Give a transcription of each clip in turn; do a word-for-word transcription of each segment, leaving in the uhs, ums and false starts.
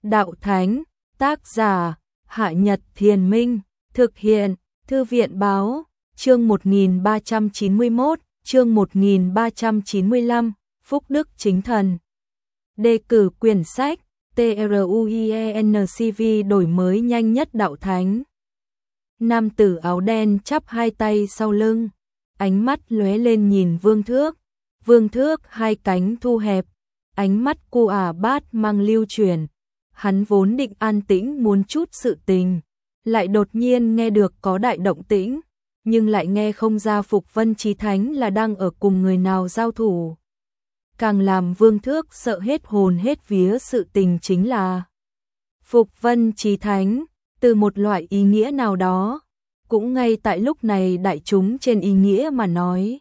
Đạo Thánh, tác giả, Hạ Nhật Thiền Minh, thực hiện, Thư viện Báo, chương một nghìn ba trăm chín mươi mốt, chương một nghìn ba trăm chín mươi lăm, Phúc Đức Chính Thần. Đề cử quyển sách, TRUIENCV đổi mới nhanh nhất Đạo Thánh. Nam tử áo đen chắp hai tay sau lưng, ánh mắt lóe lên nhìn Vương Thước. Vương Thước hai cánh thu hẹp, ánh mắt cu ả bát mang lưu chuyển. Hắn vốn định an tĩnh muốn chút sự tình, lại đột nhiên nghe được có đại động tĩnh, nhưng lại nghe không ra Phục Vân Chí Thánh là đang ở cùng người nào giao thủ. Càng làm Vương Thước sợ hết hồn hết vía sự tình chính là Phục Vân Chí Thánh, từ một loại ý nghĩa nào đó, cũng ngay tại lúc này đại chúng trên ý nghĩa mà nói.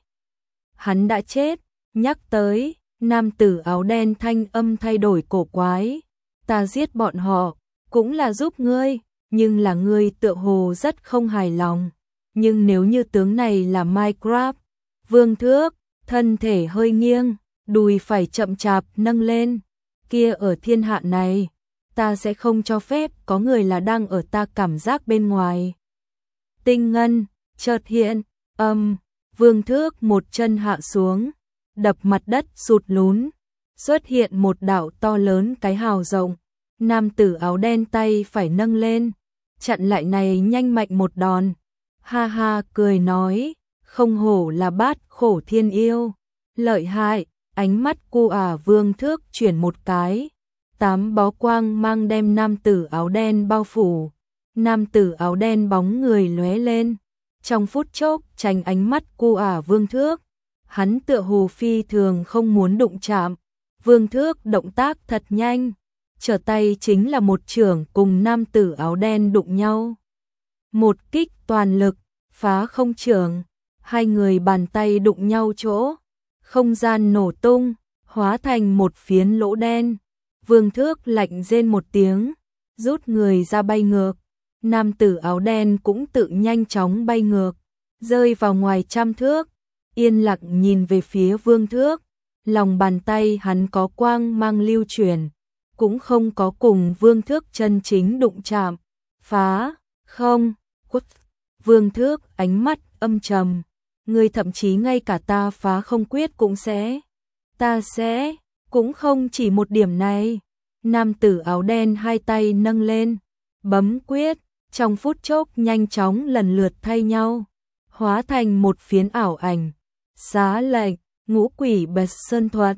Hắn đã chết, nhắc tới, nam tử áo đen thanh âm thay đổi cổ quái. Ta giết bọn họ, cũng là giúp ngươi, nhưng là ngươi tựa hồ rất không hài lòng. Nhưng nếu như tướng này là Minecraft, Vương Thước, thân thể hơi nghiêng, đùi phải chậm chạp nâng lên, kia ở thiên hạ này, ta sẽ không cho phép có người là đang ở ta cảm giác bên ngoài. Tinh ngân, chợt hiện, âm, Vương Thước một chân hạ xuống, đập mặt đất sụt lún, xuất hiện một đạo to lớn cái hào rộng. Nam tử áo đen tay phải nâng lên, chặn lại này nhanh mạnh một đòn. Ha ha cười nói, không hổ là bát khổ thiên yêu, lợi hại. Ánh mắt cu ả Vương Thước chuyển một cái, tám bó quang mang đem nam tử áo đen bao phủ. Nam tử áo đen bóng người lóe lên, trong phút chốc tránh ánh mắt cu ả Vương Thước. Hắn tựa hồ phi thường không muốn đụng chạm. Vương Thước động tác thật nhanh, trở tay chính là một chưởng cùng nam tử áo đen đụng nhau. Một kích toàn lực, phá không chưởng, hai người bàn tay đụng nhau chỗ, không gian nổ tung, hóa thành một phiến lỗ đen. Vương Thước lạnh rên một tiếng, rút người ra bay ngược. Nam tử áo đen cũng tự nhanh chóng bay ngược, rơi vào ngoài trăm thước, yên lặng nhìn về phía Vương Thước. Lòng bàn tay hắn có quang mang lưu chuyển, cũng không có cùng Vương Thước chân chính đụng chạm. Phá, không, quất. Vương Thước ánh mắt âm trầm, ngươi thậm chí ngay cả ta phá không quyết cũng sẽ. Ta sẽ, cũng không chỉ một điểm này. Nam tử áo đen hai tay nâng lên, bấm quyết, trong phút chốc nhanh chóng lần lượt thay nhau, hóa thành một phiến ảo ảnh. Xá lệnh, ngũ quỷ bật sơn thuật,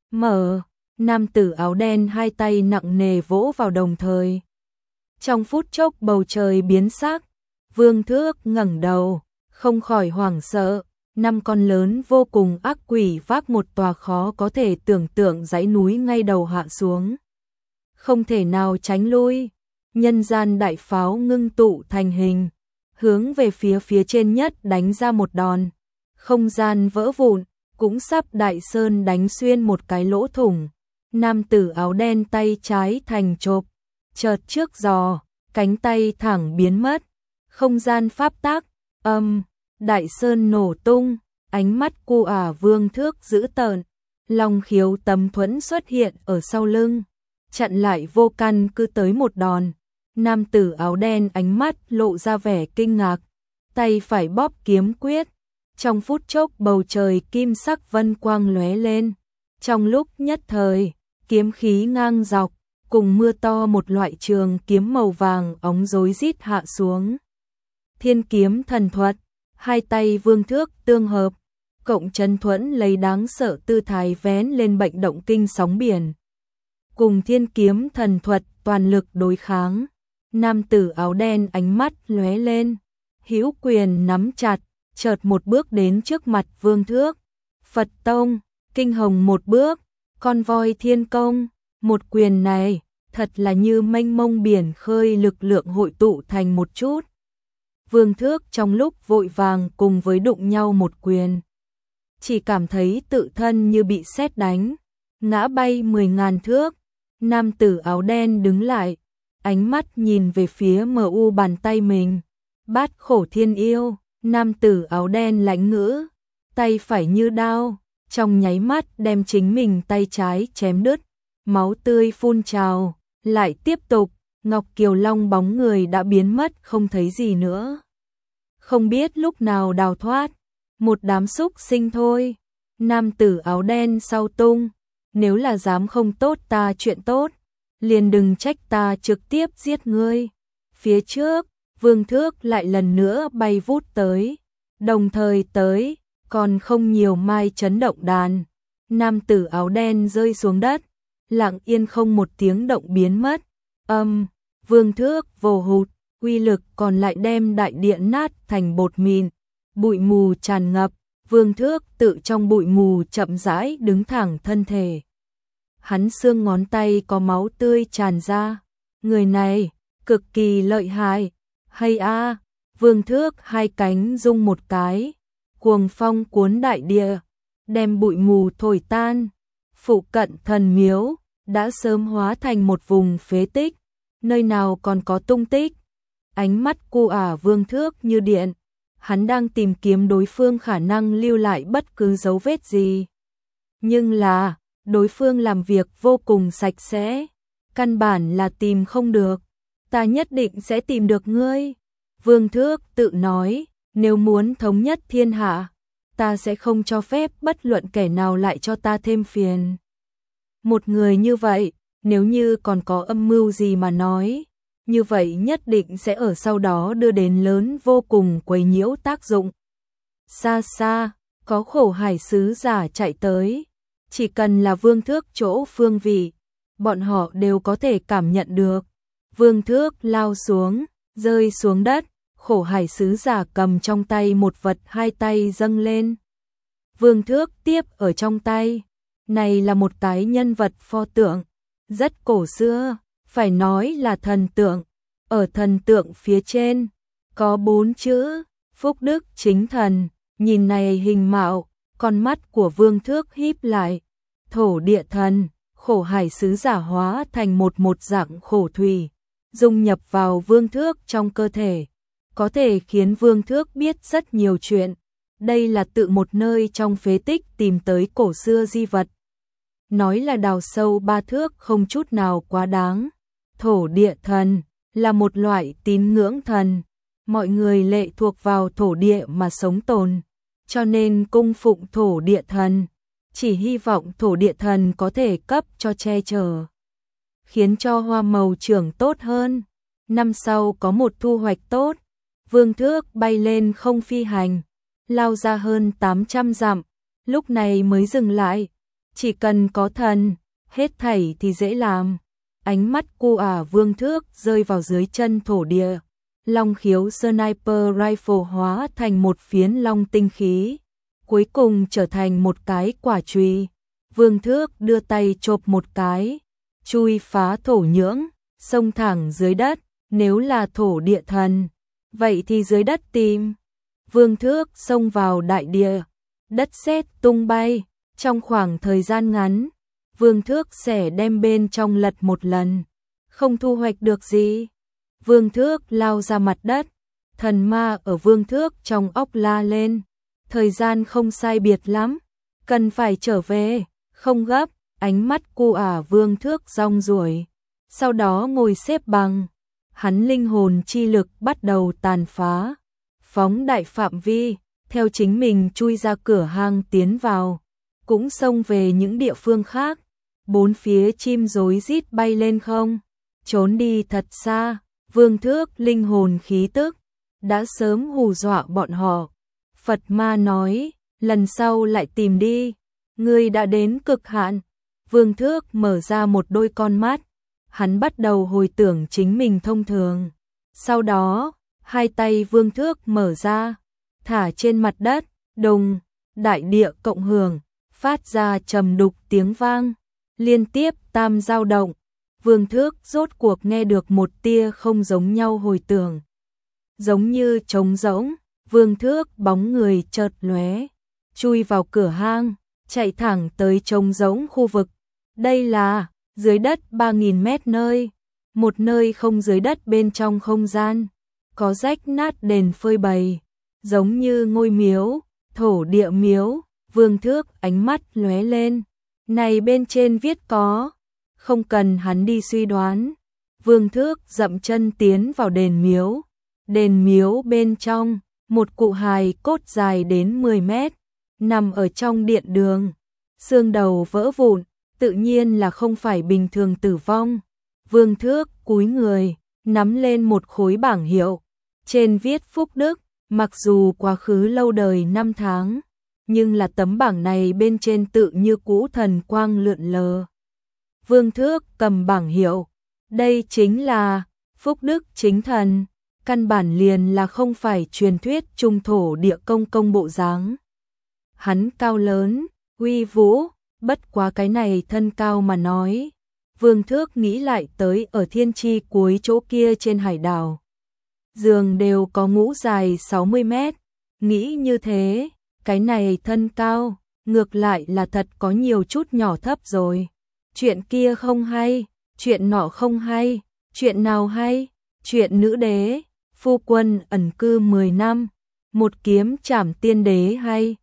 mở. Nam tử áo đen hai tay nặng nề vỗ vào đồng thời. Trong phút chốc bầu trời biến sắc, Vương Thước ngẩng đầu, không khỏi hoảng sợ. Năm con lớn vô cùng ác quỷ vác một tòa khó có thể tưởng tượng dãy núi ngay đầu hạ xuống. Không thể nào tránh lui, nhân gian đại pháo ngưng tụ thành hình, hướng về phía phía trên nhất đánh ra một đòn. Không gian vỡ vụn, cũng sắp đại sơn đánh xuyên một cái lỗ thủng. Nam tử áo đen tay trái thành chộp, chợt trước giò, cánh tay thẳng biến mất. Không gian pháp tắc, âm, đại sơn nổ tung, ánh mắt cu ả Vương Thước dữ tợn. Long khiếu tấm thuẫn xuất hiện ở sau lưng, chặn lại vô căn cứ tới một đòn. Nam tử áo đen ánh mắt lộ ra vẻ kinh ngạc, tay phải bóp kiếm quyết. Trong phút chốc bầu trời kim sắc vân quang lóe lên, trong lúc nhất thời, kiếm khí ngang dọc, cùng mưa to một loại trường kiếm màu vàng óng rối rít hạ xuống. Thiên kiếm thần thuật, hai tay Vương Thước tương hợp, cộng chân thuẫn lấy đáng sợ tư thái vén lên bệnh động kinh sóng biển. Cùng thiên kiếm thần thuật toàn lực đối kháng, nam tử áo đen ánh mắt lóe lên, hữu quyền nắm chặt, chợt một bước đến trước mặt Vương Thước. Phật tông, kinh hồng một bước, con voi thiên công, một quyền này, thật là như mênh mông biển khơi lực lượng hội tụ thành một chút. Vương Thước trong lúc vội vàng cùng với đụng nhau một quyền, chỉ cảm thấy tự thân như bị sét đánh, ngã bay mười ngàn thước. Nam tử áo đen đứng lại, ánh mắt nhìn về phía mờ u bàn tay mình. Bát khổ thiên yêu, nam tử áo đen lãnh ngữ, tay phải như đao, trong nháy mắt đem chính mình tay trái chém đứt, máu tươi phun trào, lại tiếp tục, Ngọc Kiều Long bóng người đã biến mất không thấy gì nữa. Không biết lúc nào đào thoát, một đám súc sinh thôi. Nam tử áo đen sau tung, nếu là dám không tốt ta chuyện tốt, liền đừng trách ta trực tiếp giết ngươi. Phía trước, Vương Thước lại lần nữa bay vút tới, đồng thời tới, còn không nhiều mai chấn động đàn. Nam tử áo đen rơi xuống đất, lặng yên không một tiếng động biến mất. Âm, Vương Thước vồ hụt, uy lực còn lại đem đại điện nát thành bột mịn, bụi mù tràn ngập. Vương Thước tự trong bụi mù chậm rãi đứng thẳng thân thể. Hắn xương ngón tay có máu tươi tràn ra. Người này, cực kỳ lợi hại. Hay a, Vương Thước hai cánh rung một cái, cuồng phong cuốn đại địa, đem bụi mù thổi tan. Phụ cận thần miếu đã sớm hóa thành một vùng phế tích, nơi nào còn có tung tích. Ánh mắt cu ả Vương Thước như điện, hắn đang tìm kiếm đối phương khả năng lưu lại bất cứ dấu vết gì. Nhưng là, đối phương làm việc vô cùng sạch sẽ, căn bản là tìm không được. Ta nhất định sẽ tìm được ngươi. Vương Thước tự nói, nếu muốn thống nhất thiên hạ, ta sẽ không cho phép bất luận kẻ nào lại cho ta thêm phiền. Một người như vậy, nếu như còn có âm mưu gì mà nói, như vậy nhất định sẽ ở sau đó đưa đến lớn vô cùng quấy nhiễu tác dụng. Xa xa, có khổ hải sứ giả chạy tới, chỉ cần là Vương Thước chỗ phương vị, bọn họ đều có thể cảm nhận được. Vương Thước lao xuống, rơi xuống đất, khổ hải sứ giả cầm trong tay một vật hai tay dâng lên. Vương Thước tiếp ở trong tay, này là một cái nhân vật pho tượng, rất cổ xưa, phải nói là thần tượng. Ở thần tượng phía trên, có bốn chữ, Phúc Đức Chính Thần. Nhìn này hình mạo, con mắt của Vương Thước híp lại. Thổ địa thần, khổ hải sứ giả hóa thành một một dạng khổ thủy, dung nhập vào Vương Thước trong cơ thể, có thể khiến Vương Thước biết rất nhiều chuyện. Đây là tự một nơi trong phế tích tìm tới cổ xưa di vật. Nói là đào sâu ba thước không chút nào quá đáng. Thổ địa thần là một loại tín ngưỡng thần, mọi người lệ thuộc vào thổ địa mà sống tồn, cho nên cung phụng thổ địa thần, chỉ hy vọng thổ địa thần có thể cấp cho che chở, khiến cho hoa màu trưởng tốt hơn, năm sau có một thu hoạch tốt. Vương Thước bay lên không phi hành, lao ra hơn tám trăm dặm, lúc này mới dừng lại. Chỉ cần có thần, hết thảy thì dễ làm. Ánh mắt cu ả Vương Thước rơi vào dưới chân thổ địa. Long khiếu sniper rifle hóa thành một phiến long tinh khí, cuối cùng trở thành một cái quả chùy. Vương Thước đưa tay chộp một cái, chui phá thổ nhưỡng, xông thẳng dưới đất. Nếu là thổ địa thần, vậy thì dưới đất tìm. Vương Thước xông vào đại địa, đất sét tung bay. Trong khoảng thời gian ngắn, Vương Thước sẽ đem bên trong lật một lần, không thu hoạch được gì. Vương Thước lao ra mặt đất, thần ma ở Vương Thước trong óc la lên. Thời gian không sai biệt lắm, cần phải trở về, không gấp. Ánh mắt cu ả Vương Thước rong ruổi, sau đó ngồi xếp bằng. Hắn linh hồn chi lực bắt đầu tàn phá, phóng đại phạm vi, theo chính mình chui ra cửa hang tiến vào, cũng xông về những địa phương khác. Bốn phía chim rối rít bay lên không, trốn đi thật xa. Vương Thước linh hồn khí tức đã sớm hù dọa bọn họ. Phật ma nói, lần sau lại tìm đi, ngươi đã đến cực hạn. Vương Thước mở ra một đôi con mắt, hắn bắt đầu hồi tưởng chính mình thông thường. Sau đó, hai tay Vương Thước mở ra, thả trên mặt đất, đùng, đại địa cộng hưởng, phát ra trầm đục tiếng vang, liên tiếp tam dao động. Vương Thước rốt cuộc nghe được một tia không giống nhau hồi tưởng. Giống như trống rỗng, Vương Thước bóng người chợt lóe, chui vào cửa hang, chạy thẳng tới trống rỗng khu vực. Đây là dưới đất ba nghìn mét nơi, một nơi không dưới đất bên trong không gian, có rách nát đền phơi bày, giống như ngôi miếu, thổ địa miếu. Vương Thước ánh mắt lóe lên, này bên trên viết có không cần hắn đi suy đoán. Vương Thước dậm chân tiến vào đền miếu. Đền miếu bên trong, một cụ hài cốt dài đến mười mét, nằm ở trong điện đường. Xương đầu vỡ vụn, tự nhiên là không phải bình thường tử vong. Vương Thước cúi người, nắm lên một khối bảng hiệu. Trên viết Phúc Đức, mặc dù quá khứ lâu đời năm tháng, nhưng là tấm bảng này bên trên tự như cũ thần quang lượn lờ. Vương Thước cầm bảng hiệu. Đây chính là Phúc Đức chính thần. Căn bản liền là không phải truyền thuyết trung thổ địa công công bộ dáng. Hắn cao lớn, uy vũ, bất quá cái này thân cao mà nói. Vương Thước nghĩ lại tới ở thiên tri cuối chỗ kia trên hải đảo. Giường đều có ngũ dài sáu mươi mét. Nghĩ như thế, cái này thân cao, ngược lại là thật có nhiều chút nhỏ thấp rồi. Chuyện kia không hay, chuyện nọ không hay, chuyện nào hay, chuyện nữ đế, phu quân ẩn cư mười năm, một kiếm trảm tiên đế hay.